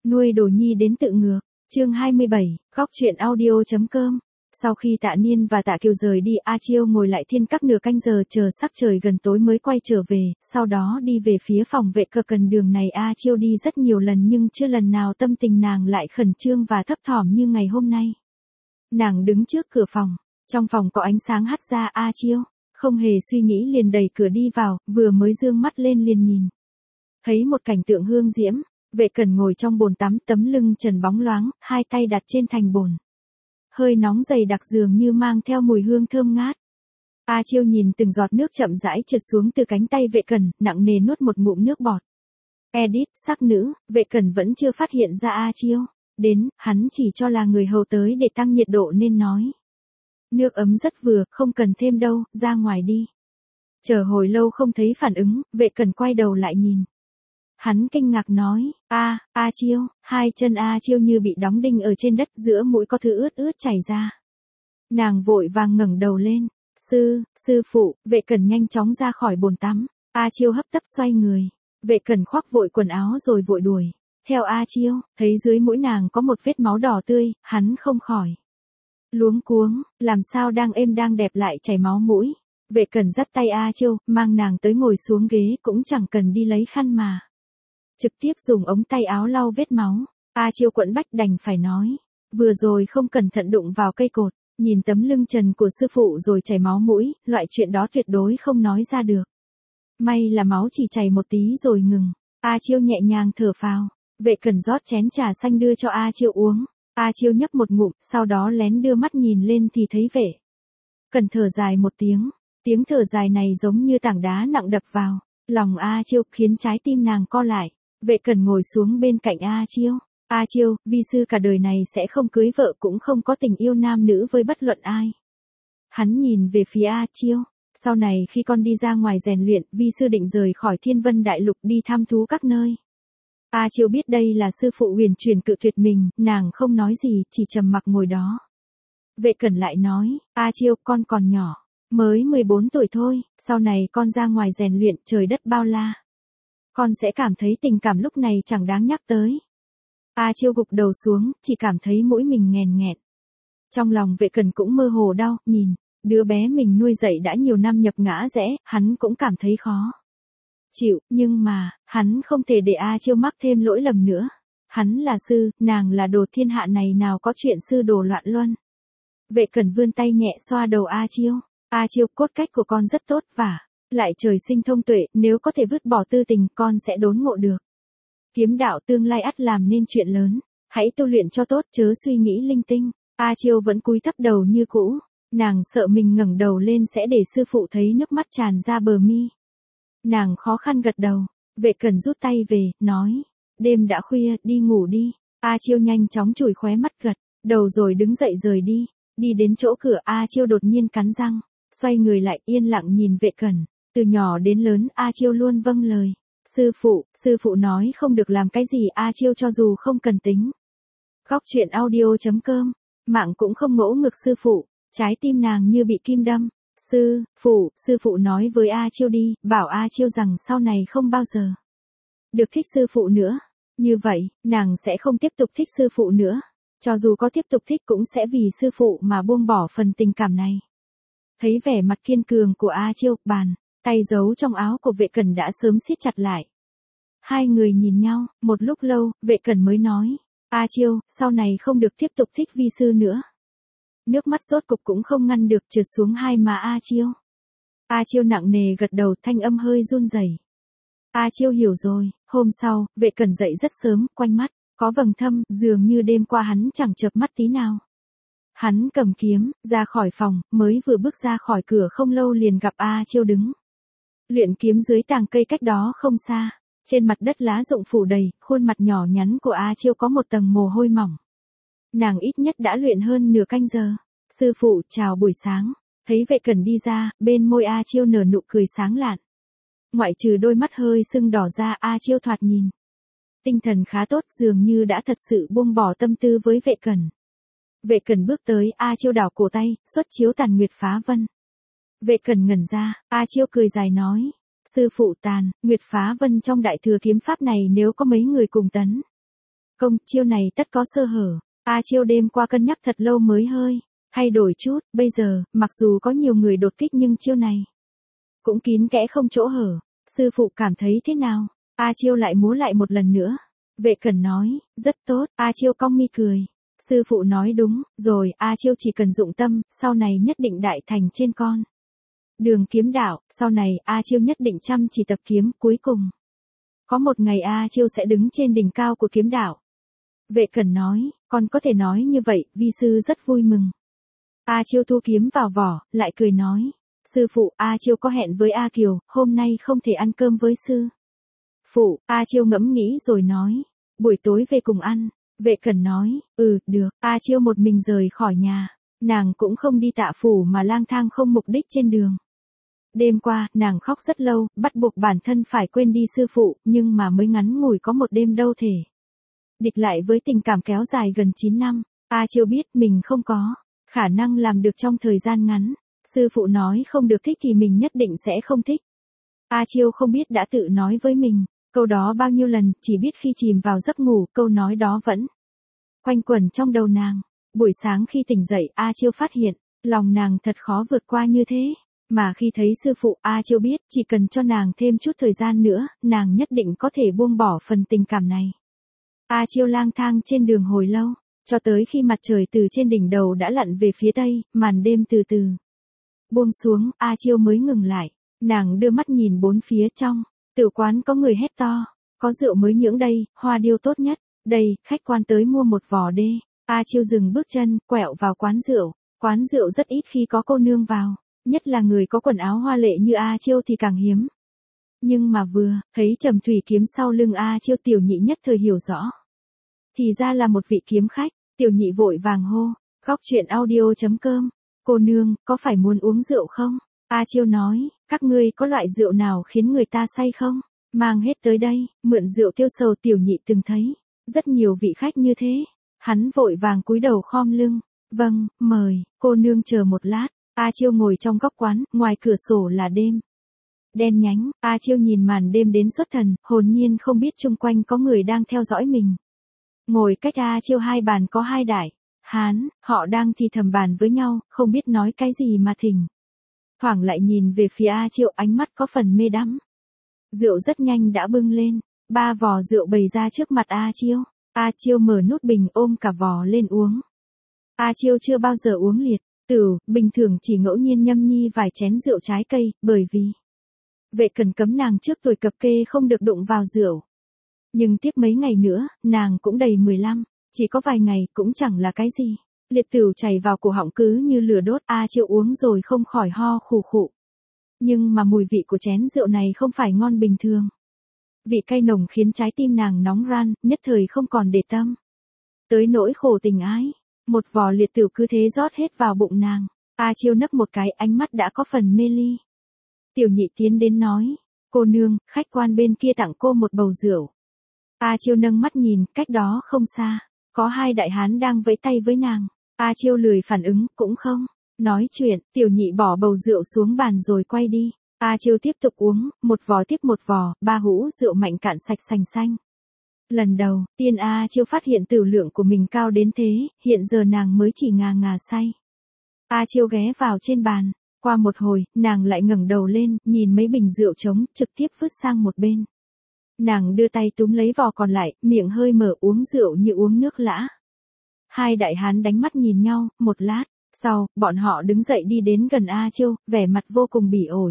Nuôi đồ nhi đến tự ngược. Chương 27, góc truyện audio.com. Sau khi Tạ Niên và Tạ Kiều rời đi, A Chiêu ngồi lại thiên các nửa canh giờ chờ sắp trời gần tối mới quay trở về, sau đó đi về phía phòng vệ cờ cần. Đường này A Chiêu đi rất nhiều lần nhưng chưa lần nào tâm tình nàng lại khẩn trương và thấp thỏm như ngày hôm nay. Nàng đứng trước cửa phòng, trong phòng có ánh sáng hắt ra. A Chiêu không hề suy nghĩ liền đẩy cửa đi vào, vừa mới dương mắt lên liền nhìn thấy một cảnh tượng hương diễm. Vệ Cẩn ngồi trong bồn tắm, tấm lưng trần bóng loáng, hai tay đặt trên thành bồn. Hơi nóng dày đặc dường như mang theo mùi hương thơm ngát. A Chiêu nhìn từng giọt nước chậm rãi trượt xuống từ cánh tay Vệ Cẩn, nặng nề nuốt một ngụm nước bọt. Edit, sắc nữ, Vệ Cẩn vẫn chưa phát hiện ra A Chiêu đến, hắn chỉ cho là người hầu tới để tăng nhiệt độ nên nói. Nước ấm rất vừa, không cần thêm đâu, ra ngoài đi. Chờ hồi lâu không thấy phản ứng, Vệ Cẩn quay đầu lại nhìn. Hắn kinh ngạc nói, A Chiêu, hai chân A Chiêu như bị đóng đinh ở trên đất, giữa mũi có thứ ướt ướt chảy ra. Nàng vội vàng ngẩng đầu lên, sư phụ. Vệ Cẩn nhanh chóng ra khỏi bồn tắm. A Chiêu hấp tấp xoay người. Vệ Cẩn khoác vội quần áo rồi vội đuổi theo A Chiêu, thấy dưới mũi nàng có một vết máu đỏ tươi, hắn không khỏi luống cuống, làm sao đang êm đang đẹp lại chảy máu mũi. Vệ Cẩn dắt tay A Chiêu, mang nàng tới ngồi xuống ghế, cũng chẳng cần đi lấy khăn mà trực tiếp dùng ống tay áo lau vết máu. A Chiêu quẫn bách đành phải nói, vừa rồi không cẩn thận đụng vào cây cột, nhìn tấm lưng trần của sư phụ rồi chảy máu mũi, loại chuyện đó tuyệt đối không nói ra được. May là máu chỉ chảy một tí rồi ngừng. A Chiêu nhẹ nhàng thở phào. Vệ Cẩn rót chén trà xanh đưa cho A Chiêu uống. A Chiêu nhấp một ngụm, sau đó lén đưa mắt nhìn lên thì thấy Vệ Cẩn thở dài một tiếng. Tiếng thở dài này giống như tảng đá nặng đập vào lòng A Chiêu, khiến trái tim nàng co lại. Vệ Cẩn ngồi xuống bên cạnh A Chiêu. A Chiêu, vi sư cả đời này sẽ không cưới vợ, cũng không có tình yêu nam nữ với bất luận ai. Hắn nhìn về phía A Chiêu. Sau này khi con đi ra ngoài rèn luyện, vi sư định rời khỏi Thiên Vân Đại Lục đi thăm thú các nơi. A Chiêu biết đây là sư phụ huyền truyền cự tuyệt mình, nàng không nói gì, chỉ trầm mặc ngồi đó. Vệ Cẩn lại nói, A Chiêu, con còn nhỏ, mới 14 tuổi thôi, sau này con ra ngoài rèn luyện, trời đất bao la. Con sẽ cảm thấy tình cảm lúc này chẳng đáng nhắc tới. A Chiêu gục đầu xuống, chỉ cảm thấy mũi mình nghèn nghẹn. Trong lòng Vệ Cẩn cũng mơ hồ đau, nhìn đứa bé mình nuôi dạy đã nhiều năm nhập ngã rẽ, hắn cũng cảm thấy khó chịu, nhưng mà, hắn không thể để A Chiêu mắc thêm lỗi lầm nữa. Hắn là sư, nàng là đồ, thiên hạ này nào có chuyện sư đồ loạn luân. Vệ Cẩn vươn tay nhẹ xoa đầu A Chiêu. A Chiêu, cốt cách của con rất tốt và lại trời sinh thông tuệ, nếu có thể vứt bỏ tư tình, con sẽ đốn ngộ được kiếm đạo, tương lai ắt làm nên chuyện lớn. Hãy tu luyện cho tốt, chớ suy nghĩ linh tinh. A Chiêu vẫn cúi thấp đầu như cũ. Nàng sợ mình ngẩng đầu lên sẽ để sư phụ thấy, nước mắt tràn ra bờ mi. Nàng khó khăn gật đầu. Vệ Cẩn rút tay về, nói, đêm đã khuya, đi ngủ đi. A Chiêu nhanh chóng chùi khóe mắt gật đầu rồi đứng dậy rời đi. Đi đến chỗ cửa, A Chiêu đột nhiên cắn răng, xoay người lại yên lặng nhìn Vệ Cẩn. Từ nhỏ đến lớn, A Chiêu luôn vâng lời. Sư phụ nói không được làm cái gì, A Chiêu cho dù không cần tính. Góc truyện audio.com, mạng cũng không ngỗ ngược sư phụ, trái tim nàng như bị kim đâm. Sư phụ nói với A Chiêu đi, bảo A Chiêu rằng sau này không bao giờ được thích sư phụ nữa. Như vậy, nàng sẽ không tiếp tục thích sư phụ nữa. Cho dù có tiếp tục thích cũng sẽ vì sư phụ mà buông bỏ phần tình cảm này. Thấy vẻ mặt kiên cường của A Chiêu, bàn tay giấu trong áo của Vệ Cẩn đã sớm siết chặt lại. Hai người nhìn nhau, một lúc lâu, Vệ Cẩn mới nói, A Chiêu, sau này không được tiếp tục thích vi sư nữa. Nước mắt rốt cục cũng không ngăn được trượt xuống hai má A Chiêu. A Chiêu nặng nề gật đầu, thanh âm hơi run rẩy. A Chiêu hiểu rồi. Hôm sau, Vệ Cẩn dậy rất sớm, quanh mắt có vầng thâm, dường như đêm qua hắn chẳng chợp mắt tí nào. Hắn cầm kiếm, ra khỏi phòng, mới vừa bước ra khỏi cửa không lâu liền gặp A Chiêu đứng luyện kiếm dưới tàng cây cách đó không xa. Trên mặt đất lá rụng phủ đầy, khuôn mặt nhỏ nhắn của A Chiêu có một tầng mồ hôi mỏng. Nàng ít nhất đã luyện hơn nửa canh giờ. Sư phụ, chào buổi sáng. Thấy Vệ Cẩn đi ra, bên môi A Chiêu nở nụ cười sáng lạn. Ngoại trừ đôi mắt hơi sưng đỏ ra, A Chiêu thoạt nhìn tinh thần khá tốt, dường như đã thật sự buông bỏ tâm tư với Vệ Cẩn. Vệ Cẩn bước tới, A Chiêu đảo cổ tay, xuất chiếu tàn nguyệt phá vân. Vệ Cẩn ngẩn ra, A Chiêu cười dài nói, sư phụ, tàn nguyệt phá vân trong đại thừa kiếm pháp này nếu có mấy người cùng tấn Công, chiêu này tất có sơ hở. A Chiêu đêm qua cân nhắc thật lâu mới hơi thay đổi chút, bây giờ, mặc dù có nhiều người đột kích nhưng chiêu này cũng kín kẽ không chỗ hở. Sư phụ cảm thấy thế nào? A Chiêu lại múa lại một lần nữa. Vệ Cẩn nói, rất tốt. A Chiêu cong mi cười. Sư phụ nói đúng, rồi, A Chiêu chỉ cần dụng tâm, sau này nhất định đại thành trên con đường kiếm đạo, sau này A Chiêu nhất định chăm chỉ tập kiếm, cuối cùng có một ngày A Chiêu sẽ đứng trên đỉnh cao của kiếm đạo. Vệ Cẩn nói, con có thể nói như vậy, vi sư rất vui mừng. A Chiêu thu kiếm vào vỏ, lại cười nói, sư phụ, A Chiêu có hẹn với A Kiều, hôm nay không thể ăn cơm với sư phụ. A Chiêu ngẫm nghĩ rồi nói, buổi tối về cùng ăn. Vệ Cẩn nói, được. A Chiêu một mình rời khỏi nhà, nàng cũng không đi Tạ phủ mà lang thang không mục đích trên đường. Đêm qua, nàng khóc rất lâu, bắt buộc bản thân phải quên đi sư phụ, nhưng mà mới ngắn ngủi có một đêm đâu thể địch lại với tình cảm kéo dài gần 9 năm. A Chiêu biết mình không có khả năng làm được trong thời gian ngắn. Sư phụ nói không được thích thì mình nhất định sẽ không thích. A Chiêu không biết đã tự nói với mình câu đó bao nhiêu lần, chỉ biết khi chìm vào giấc ngủ, câu nói đó vẫn quanh quẩn trong đầu nàng. Buổi sáng khi tỉnh dậy, A Chiêu phát hiện, lòng nàng thật khó vượt qua như thế. Mà khi thấy sư phụ, A Chiêu biết, chỉ cần cho nàng thêm chút thời gian nữa, nàng nhất định có thể buông bỏ phần tình cảm này. A Chiêu lang thang trên đường hồi lâu, cho tới khi mặt trời từ trên đỉnh đầu đã lặn về phía tây, màn đêm từ từ buông xuống, A Chiêu mới ngừng lại. Nàng đưa mắt nhìn bốn phía trong tử quán, có người hét to, có rượu mới nhưỡng đây, hoa điêu tốt nhất. Đây, khách quan tới mua một vò đê. A Chiêu dừng bước chân, quẹo vào quán rượu. Quán rượu rất ít khi có cô nương vào, nhất là người có quần áo hoa lệ như A Chiêu thì càng hiếm. Nhưng mà vừa thấy Trầm Thủy kiếm sau lưng A Chiêu, Tiểu Nhị nhất thời hiểu rõ. Thì ra là một vị kiếm khách. Tiểu Nhị vội vàng hô, Góc Chuyện Audio.com, cô nương, có phải muốn uống rượu không? A Chiêu nói, các ngươi có loại rượu nào khiến người ta say không? Mang hết tới đây. Mượn rượu tiêu sầu. Tiểu Nhị từng thấy rất nhiều vị khách như thế. Hắn vội vàng cúi đầu khom lưng. Vâng, mời, cô nương chờ một lát. A Chiêu ngồi trong góc quán, ngoài cửa sổ là đêm đen nhánh. A Chiêu nhìn màn đêm đến xuất thần, hồn nhiên không biết chung quanh có người đang theo dõi mình. Ngồi cách A Chiêu 2 bàn có 2 đại hán, họ đang thì thầm bàn với nhau, không biết nói cái gì mà thỉnh thoảng lại nhìn về phía A Chiêu, ánh mắt có phần mê đắm. Rượu rất nhanh đã bưng lên, 3 vò rượu bày ra trước mặt A Chiêu. A Chiêu mở nút bình, ôm cả vò lên uống. A Chiêu chưa bao giờ uống liệt tử, bình thường chỉ ngẫu nhiên nhâm nhi vài chén rượu trái cây, bởi vì Vệ Cẩn cấm nàng trước tuổi cập kê không được đụng vào rượu. Nhưng tiếp mấy ngày nữa, nàng cũng đầy 15, chỉ có vài ngày cũng chẳng là cái gì. Liệt tửu chảy vào cổ họng cứ như lửa đốt. A Chiêu uống rồi không khỏi ho khù khụ. Nhưng mà mùi vị của chén rượu này không phải ngon bình thường. Vị cay nồng khiến trái tim nàng nóng ran, nhất thời không còn để tâm tới nỗi khổ tình ái. Một vò liệt tửu cứ thế rót hết vào bụng nàng. A Chiêu nấp một cái, ánh mắt đã có phần mê ly. Tiểu Nhị tiến đến nói, cô nương, khách quan bên kia tặng cô một bầu rượu. A Chiêu nâng mắt nhìn, cách đó không xa, có 2 đại hán đang vẫy tay với nàng. A Chiêu lười phản ứng, cũng không nói chuyện. Tiểu Nhị bỏ bầu rượu xuống bàn rồi quay đi. A Chiêu tiếp tục uống, một vò tiếp một vò, 3 hũ rượu mạnh cạn sạch sành xanh. Lần đầu tiên A Chiêu phát hiện tử lượng của mình cao đến thế, hiện giờ nàng mới chỉ ngà ngà say. A Chiêu ghé vào trên bàn, qua một hồi, nàng lại ngẩng đầu lên, nhìn mấy bình rượu trống, trực tiếp vứt sang một bên. Nàng đưa tay túm lấy vò còn lại, miệng hơi mở, uống rượu như uống nước lã. 2 đại hán đánh mắt nhìn nhau, một lát sau, bọn họ đứng dậy đi đến gần A Chiêu, vẻ mặt vô cùng bỉ ổi.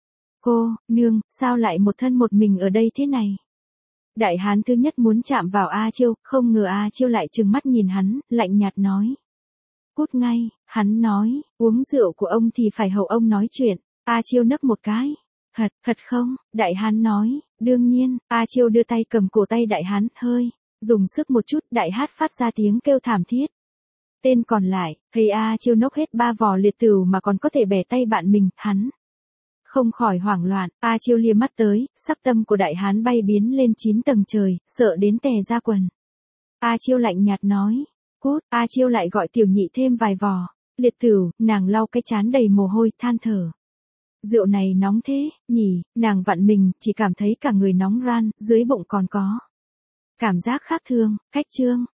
Cô nương, sao lại một thân một mình ở đây thế này? Đại hán thứ nhất muốn chạm vào A Chiêu, không ngờ A Chiêu lại trừng mắt nhìn hắn, lạnh nhạt nói. Cút ngay. Hắn nói, uống rượu của ông thì phải hầu ông nói chuyện. A Chiêu nấp một cái. Thật không? Đại hán nói, đương nhiên. A Chiêu đưa tay cầm cổ tay đại hán, hơi dùng sức một chút, đại hán phát ra tiếng kêu thảm thiết. Tên còn lại, thấy A Chiêu nốc hết 3 vò liệt tửu mà còn có thể bẻ tay bạn mình, hắn không khỏi hoảng loạn. A Chiêu liếc mắt tới, sắc tâm của đại hán bay biến lên 9 tầng trời, sợ đến tè ra quần. A Chiêu lạnh nhạt nói, cút. A Chiêu lại gọi Tiểu Nhị thêm vài vò liệt tửu, nàng lau cái trán đầy mồ hôi, than thở. Rượu này nóng thế nhỉ? Nàng vặn mình, chỉ cảm thấy cả người nóng ran, dưới bụng còn có Cảm giác khác thường, cách chương.